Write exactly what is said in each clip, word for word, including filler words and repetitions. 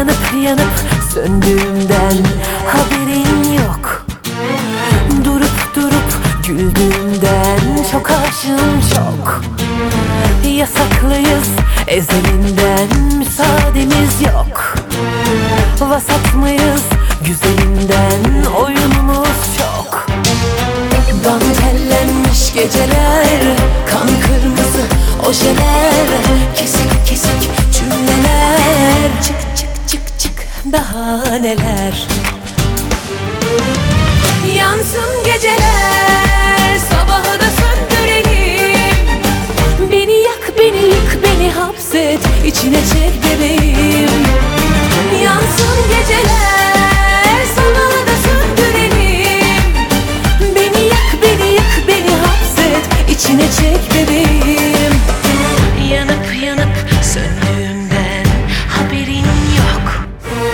Yanıp yanıp söndüğümden haberin yok. Durup durup güldüğümden çok aşığım çok. Yasaklıyız ezelinden, müsaademiz yok. Vasat mıyız güzelinden, oyunumuz çok. Dantellenmiş geceler, kan kırmızı ojeler, kesik kesik cümleler, çık çık çık çık daha neler. Yansın geceler, sabahı da söndürelim. Beni yak, beni yık, beni hapset, içine çek bebeğim. Yansın geceler, sabahı da söndürelim. Beni yak, beni yık, beni hapset, içine çek bebeğim. Yanıp yanıp söndüğümden haberin yok.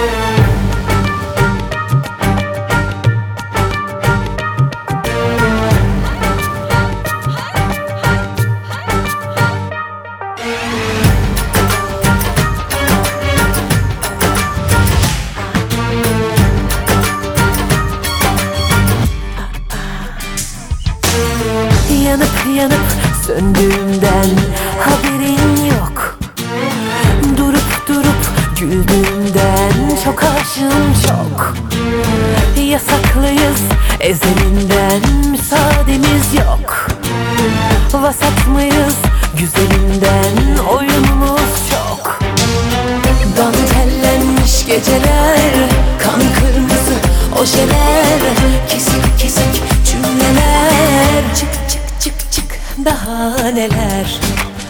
Yanıp yanıp söndüğümden haberin yok. Durup durup güldüğümden çok aşığım çok. Yasaklıyız ezelinden, müsaademiz yok. Vasat mıyız güzelinden, oyunumuz çok. Dantellenmiş geceler, kan kırmızı ojeler, kesik kesik cümleler, çık çık çık çık daha neler.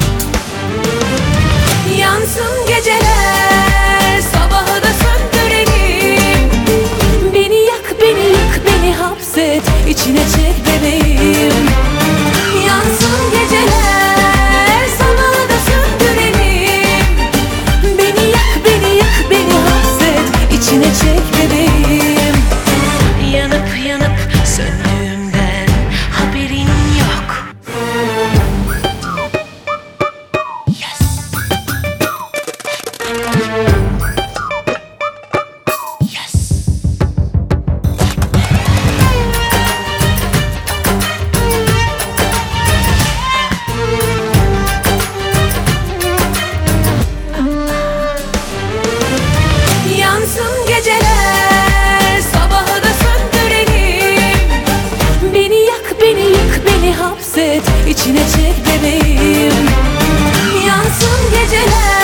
Yansın geceler, sabahı da söndürelim. Beni yak, beni yık, beni hapset, içine çek bebeğim. Yansın geceler, sabahı da söndürelim. Beni yak, beni yık, beni hapset, içine çek bebeğim. Yanıp yanıp söndüğümden haberin yok. Yes. Yes. Yansın geceler, sabahı da söndürelim. Beni yak, beni yık, beni hapset, içine çek bebeğim. Yansın geceler.